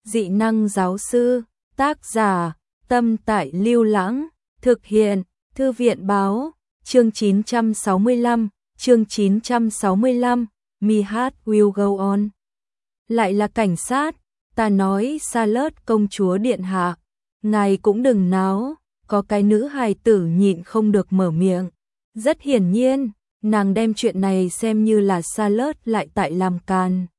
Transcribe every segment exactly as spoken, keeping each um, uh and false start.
dị năng giáo sư, tác giả, Tâm Tại Lưu Lãng, thực hiện, Thư viện báo, chương chín trăm sáu mươi lăm, chương chín trăm sáu mươi lăm, My Heart Will Go On. Lại là cảnh sát, ta nói Charlotte công chúa điện hạ, ngài cũng đừng náo, có cái nữ hài tử nhịn không được mở miệng. Rất hiển nhiên, nàng đem chuyện này xem như là Charlotte lại tại làm càn.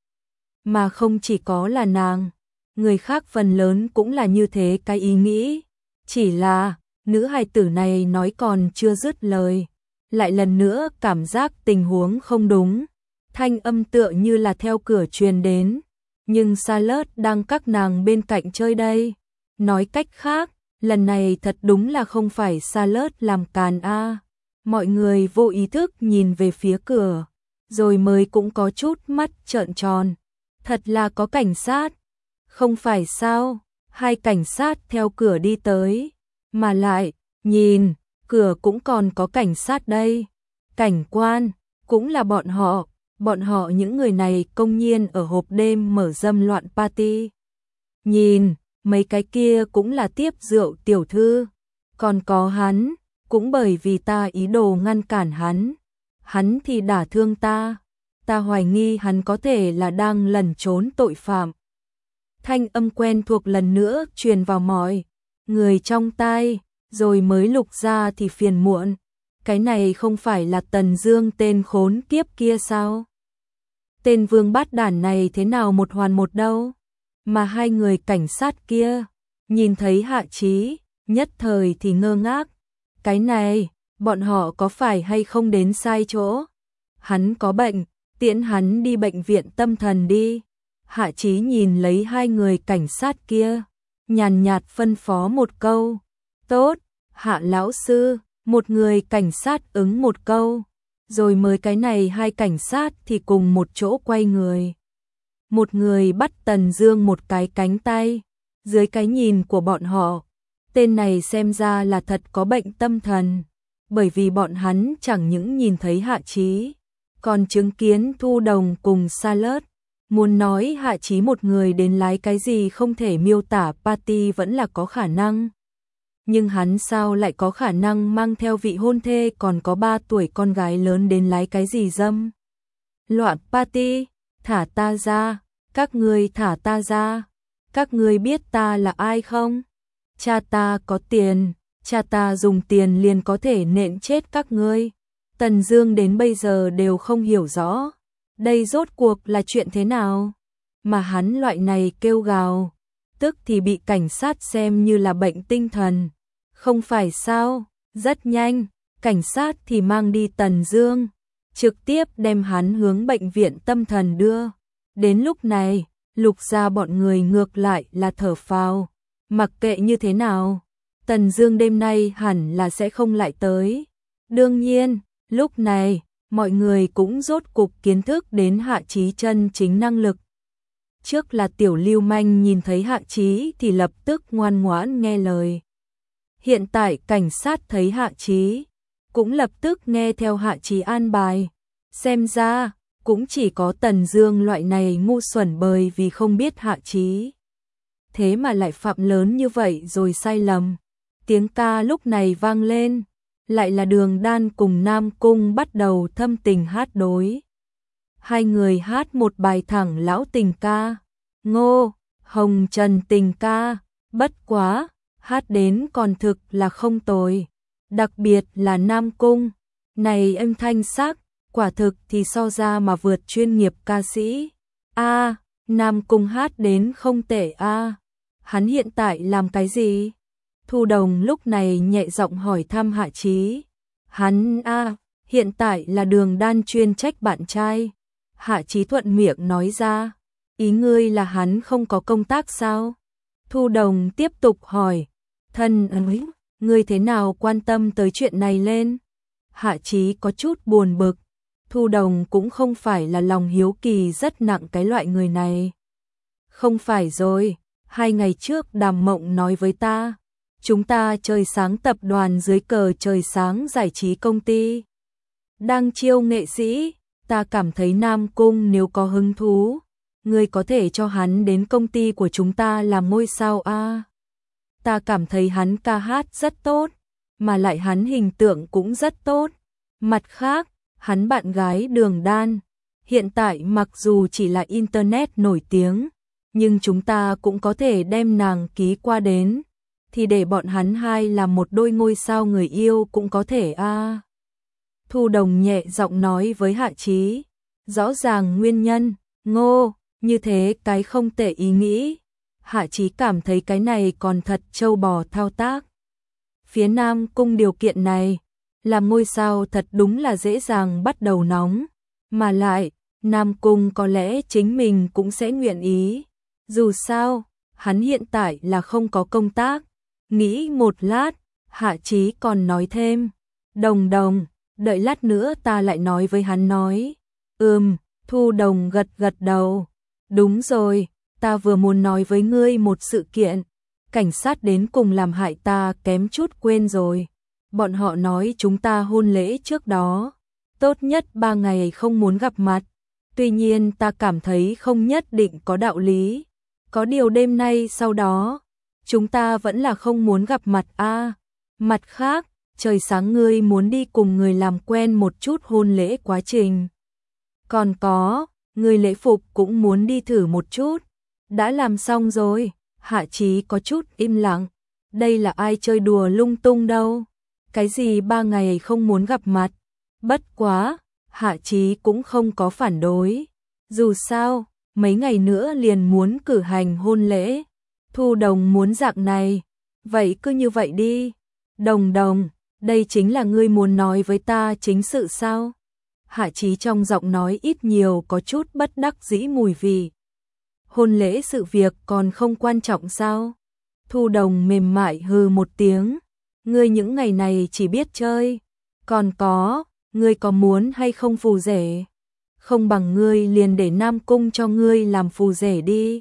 Mà không chỉ có là nàng, người khác phần lớn cũng là như thế cái ý nghĩ. Chỉ là, nữ hài tử này nói còn chưa dứt lời, lại lần nữa cảm giác tình huống không đúng. Thanh âm tựa như là theo cửa truyền đến, nhưng Charlotte đang các nàng bên cạnh chơi đây. Nói cách khác, lần này thật đúng là không phải Charlotte làm càn a. À. Mọi người vô ý thức nhìn về phía cửa, rồi mới cũng có chút mắt trợn tròn. Thật là có cảnh sát. Không phải sao, hai cảnh sát theo cửa đi tới, mà lại, nhìn, cửa cũng còn có cảnh sát đây. Cảnh quan, cũng là bọn họ, bọn họ những người này công nhiên ở hộp đêm mở dâm loạn party. Nhìn, mấy cái kia cũng là tiếp rượu tiểu thư, còn có hắn, cũng bởi vì ta ý đồ ngăn cản hắn. Hắn thì đả thương ta, ta hoài nghi hắn có thể là đang lẩn trốn tội phạm. Thanh âm quen thuộc lần nữa truyền vào mọi người trong tai, rồi mới lục ra thì phiền muộn. Cái này không phải là Tần Dương tên khốn kiếp kia sao? Tên vương bát đản này thế nào một hoàn một đâu? Mà hai người cảnh sát kia, nhìn thấy Hạ Chí, nhất thời thì ngơ ngác. Cái này, bọn họ có phải hay không đến sai chỗ? Hắn có bệnh, tiễn hắn đi bệnh viện tâm thần đi. Hạ Chí nhìn lấy hai người cảnh sát kia, nhàn nhạt phân phó một câu. Tốt, Hạ lão sư, một người cảnh sát ứng một câu. Rồi mới cái này hai cảnh sát thì cùng một chỗ quay người. Một người bắt Tần Dương một cái cánh tay. Dưới cái nhìn của bọn họ, tên này xem ra là thật có bệnh tâm thần. Bởi vì bọn hắn chẳng những nhìn thấy Hạ Chí, còn chứng kiến Thu Đồng cùng Charlotte. Muốn nói Hạ Chí một người đến lái cái gì không thể miêu tả party vẫn là có khả năng. Nhưng hắn sao lại có khả năng mang theo vị hôn thê còn có ba tuổi con gái lớn đến lái cái gì dâm? Loạn party, thả ta ra, các ngươi thả ta ra. Các ngươi biết ta là ai không? Cha ta có tiền, cha ta dùng tiền liền có thể nện chết các ngươi. Tần Dương đến bây giờ đều không hiểu rõ, đây rốt cuộc là chuyện thế nào? Mà hắn loại này kêu gào, tức thì bị cảnh sát xem như là bệnh tinh thần. Không phải sao, rất nhanh, cảnh sát thì mang đi Tần Dương, trực tiếp đem hắn hướng bệnh viện tâm thần đưa. Đến lúc này, Lục gia bọn người ngược lại là thở phào, mặc kệ như thế nào, Tần Dương đêm nay hẳn là sẽ không lại tới. Đương nhiên, lúc này, mọi người cũng rốt cục kiến thức đến Hạ Chí chân chính năng lực. Trước là tiểu lưu manh nhìn thấy Hạ Chí thì lập tức ngoan ngoãn nghe lời. Hiện tại cảnh sát thấy Hạ Chí, cũng lập tức nghe theo Hạ Chí an bài. Xem ra, cũng chỉ có Tần Dương loại này ngu xuẩn bởi vì không biết Hạ Chí. Thế mà lại phạm lớn như vậy rồi sai lầm. Tiếng ca lúc này vang lên, lại là Đường Đan cùng Nam Cung bắt đầu thâm tình hát đối. Hai người hát một bài thẳng lão tình ca, Ngô, Hồng Trần tình ca, bất quá, hát đến còn thực là không tồi. Đặc biệt là Nam Cung, này âm thanh sắc, quả thực thì so ra mà vượt chuyên nghiệp ca sĩ. A, à, Nam Cung hát đến không tệ a. À. Hắn hiện tại làm cái gì? Thu Đồng lúc này nhẹ giọng hỏi thăm Hạ Chí. Hắn a, à, hiện tại là Đường Đan chuyên trách bạn trai. Hạ Chí thuận miệng nói ra. Ý ngươi là hắn không có công tác sao? Thu Đồng tiếp tục hỏi. Thân ấy, ngươi thế nào quan tâm tới chuyện này lên? Hạ Chí có chút buồn bực. Thu Đồng cũng không phải là lòng hiếu kỳ rất nặng cái loại người này. Không phải rồi, hai ngày trước Đàm Mộng nói với ta, chúng ta trời sáng tập đoàn dưới cờ trời sáng giải trí công ty. Đang chiêu nghệ sĩ, ta cảm thấy Nam Cung nếu có hứng thú, ngươi có thể cho hắn đến công ty của chúng ta làm ngôi sao a? Ta cảm thấy hắn ca hát rất tốt, mà lại hắn hình tượng cũng rất tốt. Mặt khác, hắn bạn gái Đường Đan, hiện tại mặc dù chỉ là internet nổi tiếng, nhưng chúng ta cũng có thể đem nàng ký qua đến, thì để bọn hắn hai làm một đôi ngôi sao người yêu cũng có thể a. Thu Đồng nhẹ giọng nói với Hạ Chí, rõ ràng nguyên nhân, Ngô, như thế cái không tệ ý nghĩ. Hạ Chí cảm thấy cái này còn thật trâu bò thao tác. Phía Nam Cung điều kiện này, làm ngôi sao thật đúng là dễ dàng bắt đầu nóng, mà lại, Nam Cung có lẽ chính mình cũng sẽ nguyện ý. Dù sao, hắn hiện tại là không có công tác. Nghĩ một lát, Hạ Chí còn nói thêm, Đồng Đồng, đợi lát nữa ta lại nói với hắn nói. Ừm, Thu Đồng gật gật đầu. Đúng rồi, ta vừa muốn nói với ngươi một sự kiện. Cảnh sát đến cùng làm hại ta kém chút quên rồi. Bọn họ nói chúng ta hôn lễ trước đó, tốt nhất ba ngày không muốn gặp mặt. Tuy nhiên ta cảm thấy không nhất định có đạo lý. Có điều đêm nay sau đó, chúng ta vẫn là không muốn gặp mặt a. Mặt khác, trời sáng ngươi muốn đi cùng người làm quen một chút hôn lễ quá trình. Còn có, người lễ phục cũng muốn đi thử một chút. Đã làm xong rồi, Hạ Chí có chút im lặng. Đây là ai chơi đùa lung tung đâu. Cái gì ba ngày không muốn gặp mặt. Bất quá, Hạ Chí cũng không có phản đối. Dù sao, mấy ngày nữa liền muốn cử hành hôn lễ. Thu Đồng muốn dạng này. Vậy cứ như vậy đi. Đồng Đồng, đây chính là ngươi muốn nói với ta chính sự sao? Hạ Chí trong giọng nói ít nhiều có chút bất đắc dĩ mùi vị. Hôn lễ sự việc còn không quan trọng sao? Thu Đồng mềm mại hừ một tiếng. Ngươi những ngày này chỉ biết chơi. Còn có, ngươi có muốn hay không phù rể? Không bằng ngươi liền để Nam Cung cho ngươi làm phù rể đi.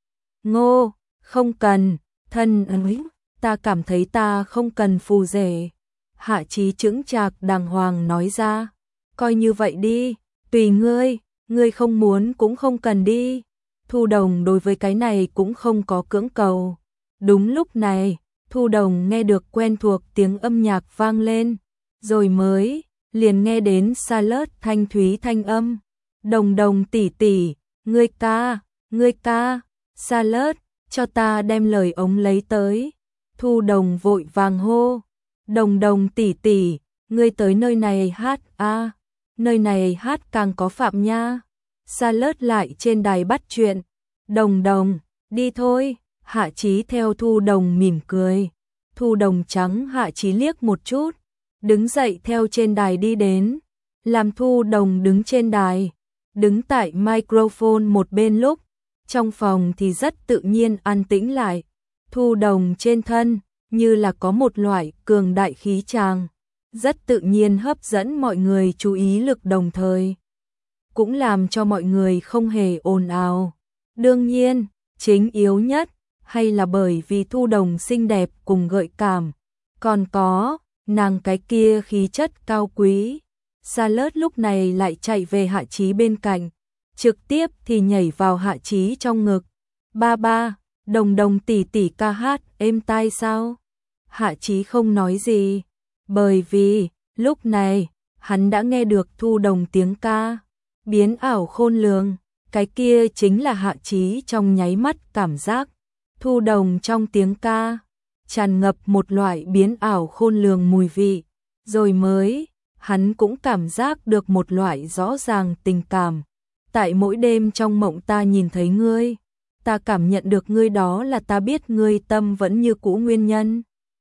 Ngô, không cần, thân ấy, ta cảm thấy ta không cần phù rể. Hạ Chí chững chạc đàng hoàng nói ra. Coi như vậy đi, tùy ngươi, ngươi không muốn cũng không cần đi. Thu Đồng đối với cái này cũng không có cưỡng cầu. Đúng lúc này, Thu Đồng nghe được quen thuộc tiếng âm nhạc vang lên, rồi mới liền nghe đến Charlotte thanh thúy thanh âm. Đồng Đồng tỷ tỷ, ngươi ca, ngươi ca, Charlotte, cho ta đem lời ống lấy tới. Thu Đồng vội vàng hô, Đồng Đồng tỷ tỷ, ngươi tới nơi này hát a, à, nơi này hát càng có phạm nha. Charlotte lại trên đài bắt chuyện. Đồng Đồng, đi thôi. Hạ Chí theo Thu Đồng mỉm cười. Thu Đồng trắng Hạ Chí liếc một chút, đứng dậy theo trên đài đi đến. Làm Thu Đồng đứng trên đài, đứng tại microphone một bên lúc, trong phòng thì rất tự nhiên an tĩnh lại. Thu Đồng trên thân như là có một loại cường đại khí tràng, rất tự nhiên hấp dẫn mọi người chú ý lực, đồng thời cũng làm cho mọi người không hề ồn ào. Đương nhiên, chính yếu nhất hay là bởi vì Thu Đồng xinh đẹp cùng gợi cảm, còn có nàng cái kia khí chất cao quý. Charlotte lúc này lại chạy về Hạ Chí bên cạnh, trực tiếp thì nhảy vào Hạ Chí trong ngực. Ba ba, Đồng Đồng tỷ tỷ ca hát êm tai sao? Hạ Chí không nói gì, bởi vì lúc này hắn đã nghe được Thu Đồng tiếng ca biến ảo khôn lường. Cái kia chính là Hạ Chí trong nháy mắt cảm giác Thu Đồng trong tiếng ca tràn ngập một loại biến ảo khôn lường mùi vị, rồi mới hắn cũng cảm giác được một loại rõ ràng tình cảm. Tại mỗi đêm trong mộng ta nhìn thấy ngươi, ta cảm nhận được ngươi, đó là ta biết ngươi tâm vẫn như cũ nguyên nhân.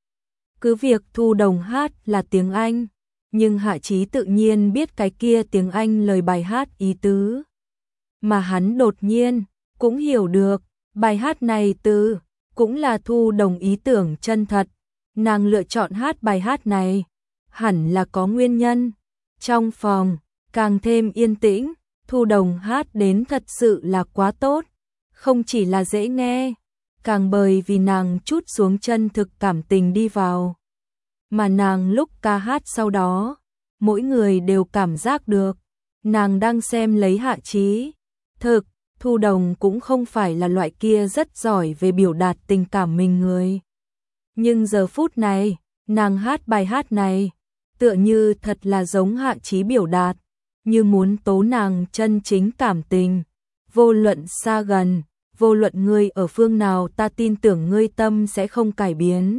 Cứ việc Thu Đồng hát là tiếng Anh, nhưng Hạ Chí tự nhiên biết cái kia tiếng Anh lời bài hát ý tứ. Mà hắn đột nhiên cũng hiểu được, bài hát này từ cũng là Thu Đồng ý tưởng chân thật. Nàng lựa chọn hát bài hát này hẳn là có nguyên nhân. Trong phòng càng thêm yên tĩnh, Thu Đồng hát đến thật sự là quá tốt, không chỉ là dễ nghe, càng bởi vì nàng chút xuống chân thực cảm tình đi vào. Mà nàng lúc ca hát sau đó, mỗi người đều cảm giác được nàng đang xem lấy Hạ Chí. Thực, Thu Đồng cũng không phải là loại kia rất giỏi về biểu đạt tình cảm mình người. Nhưng giờ phút này, nàng hát bài hát này, tựa như thật là giống Hạ Chí biểu đạt, như muốn tố nàng chân chính cảm tình. Vô luận xa gần, vô luận ngươi ở phương nào, ta tin tưởng ngươi tâm sẽ không cải biến.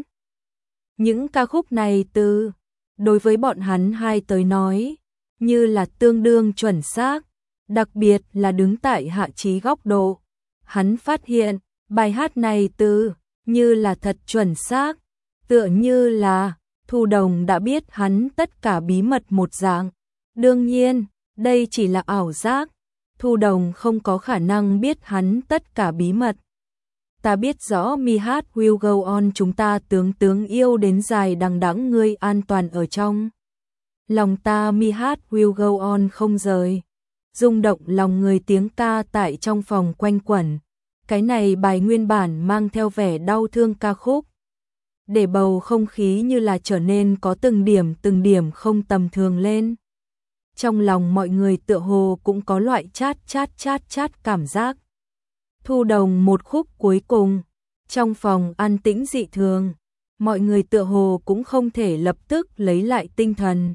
Những ca khúc này từ, đối với bọn hắn hai tới nói, như là tương đương chuẩn xác, đặc biệt là đứng tại Hạ Chí góc độ. Hắn phát hiện, bài hát này từ, như là thật chuẩn xác, tựa như là Thu Đồng đã biết hắn tất cả bí mật một dạng. Đương nhiên, đây chỉ là ảo giác, Thu Đồng không có khả năng biết hắn tất cả bí mật. Ta biết rõ mi hát will go on, chúng ta tướng tướng yêu đến dài đằng đẵng, ngươi an toàn ở trong lòng ta, mi hát will go on không rời. Rung động lòng người tiếng ca tại trong phòng quanh quẩn. Cái này bài nguyên bản mang theo vẻ đau thương ca khúc, để bầu không khí như là trở nên có từng điểm từng điểm không tầm thường lên. Trong lòng mọi người tựa hồ cũng có loại chát chát chát chát cảm giác. Thu Đồng một khúc cuối cùng, trong phòng an tĩnh dị thường, mọi người tựa hồ cũng không thể lập tức lấy lại tinh thần.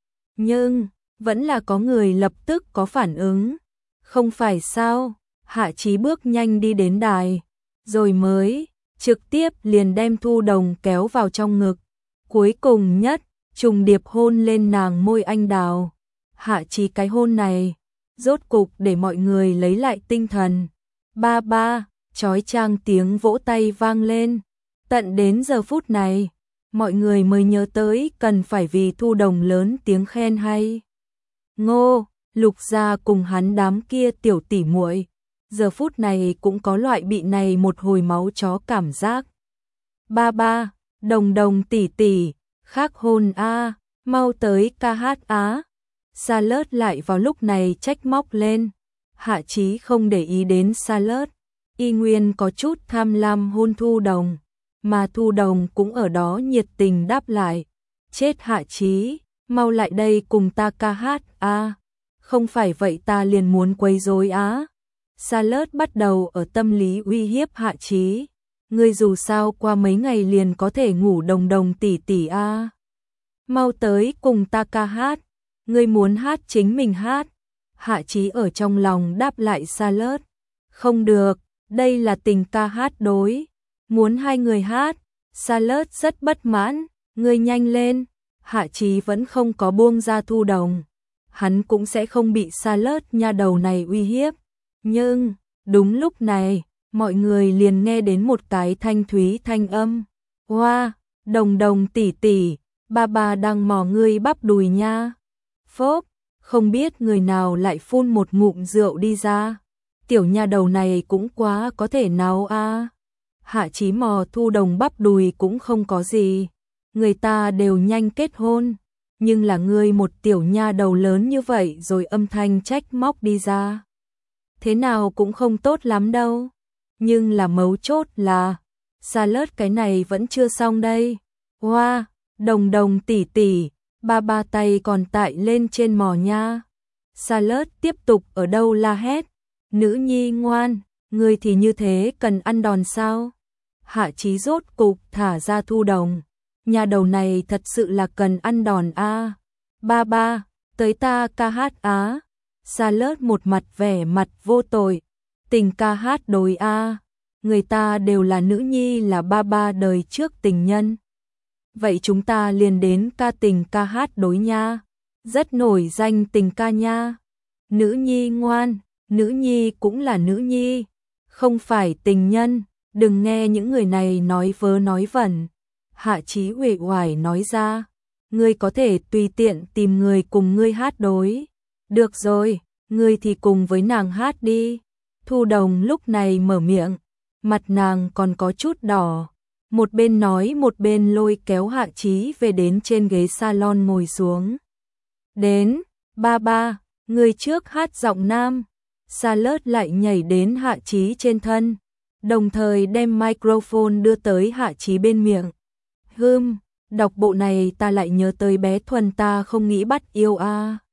Nhưng, vẫn là có người lập tức có phản ứng. Không phải sao? Hạ Chí bước nhanh đi đến đài, rồi mới trực tiếp liền đem Thu Đồng kéo vào trong ngực. Cuối cùng nhất, trùng điệp hôn lên nàng môi anh đào. Hạ Chí cái hôn này, rốt cục để mọi người lấy lại tinh thần. Ba ba, chói chang tiếng vỗ tay vang lên. Tận đến giờ phút này, mọi người mới nhớ tới cần phải vì Thu Đồng lớn tiếng khen hay. Ngô, Lục Gia cùng hắn đám kia tiểu tỷ muội, giờ phút này cũng có loại bị này một hồi máu chó cảm giác. Ba ba, Đồng Đồng tỷ tỷ, khác hôn a, mau tới ca hát á. Sa Lớt lại vào lúc này trách móc lên. Hạ Chí không để ý đến Sa Lớt, y nguyên có chút tham lam hôn Thu Đồng, mà Thu Đồng cũng ở đó nhiệt tình đáp lại. Chết Hạ Chí, mau lại đây cùng ta ca hát a. Không phải vậy ta liền muốn quấy rối á. Sa Lớt bắt đầu ở tâm lý uy hiếp Hạ Chí. Ngươi dù sao qua mấy ngày liền có thể ngủ, Đồng Đồng tỷ tỷ a. Mau tới cùng ta ca hát. Ngươi muốn hát chính mình hát. Hạ Chí ở trong lòng đáp lại Sa Lớt. Không được, đây là tình ca hát đối. Muốn hai người hát. Sa Lớt rất bất mãn. Ngươi nhanh lên. Hạ Chí vẫn không có buông ra Thu Đồng. Hắn cũng sẽ không bị Sa Lớt nha đầu này uy hiếp. Nhưng, đúng lúc này, mọi người liền nghe đến một cái thanh thúy thanh âm. Hoa, wow, Đồng Đồng tỷ tỷ, ba ba đang mò ngươi bắp đùi nha. Phốp, không biết người nào lại phun một ngụm rượu đi ra. Tiểu nha đầu này cũng quá có thể nào a. Hạ Chí mò Thu Đồng bắp đùi cũng không có gì. Người ta đều nhanh kết hôn. Nhưng là ngươi một tiểu nha đầu lớn như vậy rồi âm thanh trách móc đi ra. Thế nào cũng không tốt lắm đâu. Nhưng là mấu chốt là, Sa Lớt cái này vẫn chưa xong đây. Hoa, wow, Đồng Đồng tỷ tỷ, ba ba tay còn tại lên trên mò nha. Sa Lớt tiếp tục ở đâu la hét. Nữ nhi ngoan, ngươi thì như thế cần ăn đòn sao? Hạ Chí rốt cục thả ra Thu Đồng. Nhà đầu này thật sự là cần ăn đòn a. Ba ba, tới ta ca hát á. Sa Lớt một mặt vẻ mặt vô tội. Tình ca hát đối a. Người ta đều là nữ nhi, là ba ba đời trước tình nhân. Vậy chúng ta liền đến ca tình ca hát đối nha. Rất nổi danh tình ca nha. Nữ nhi ngoan, nữ nhi cũng là nữ nhi. Không phải tình nhân, đừng nghe những người này nói vớ nói vẩn. Hạ Chí uể oải nói ra, ngươi có thể tùy tiện tìm người cùng ngươi hát đối. Được rồi, ngươi thì cùng với nàng hát đi. Thu Đồng lúc này mở miệng, mặt nàng còn có chút đỏ. Một bên nói một bên lôi kéo Hạ Chí về đến trên ghế salon ngồi xuống. Đến, ba ba, ngươi trước hát giọng nam. Sa Lớt lại nhảy đến Hạ Chí trên thân, đồng thời đem microphone đưa tới Hạ Chí bên miệng. Hừm, đọc bộ này ta lại nhớ tới bé Thuần, ta không nghĩ bắt yêu a.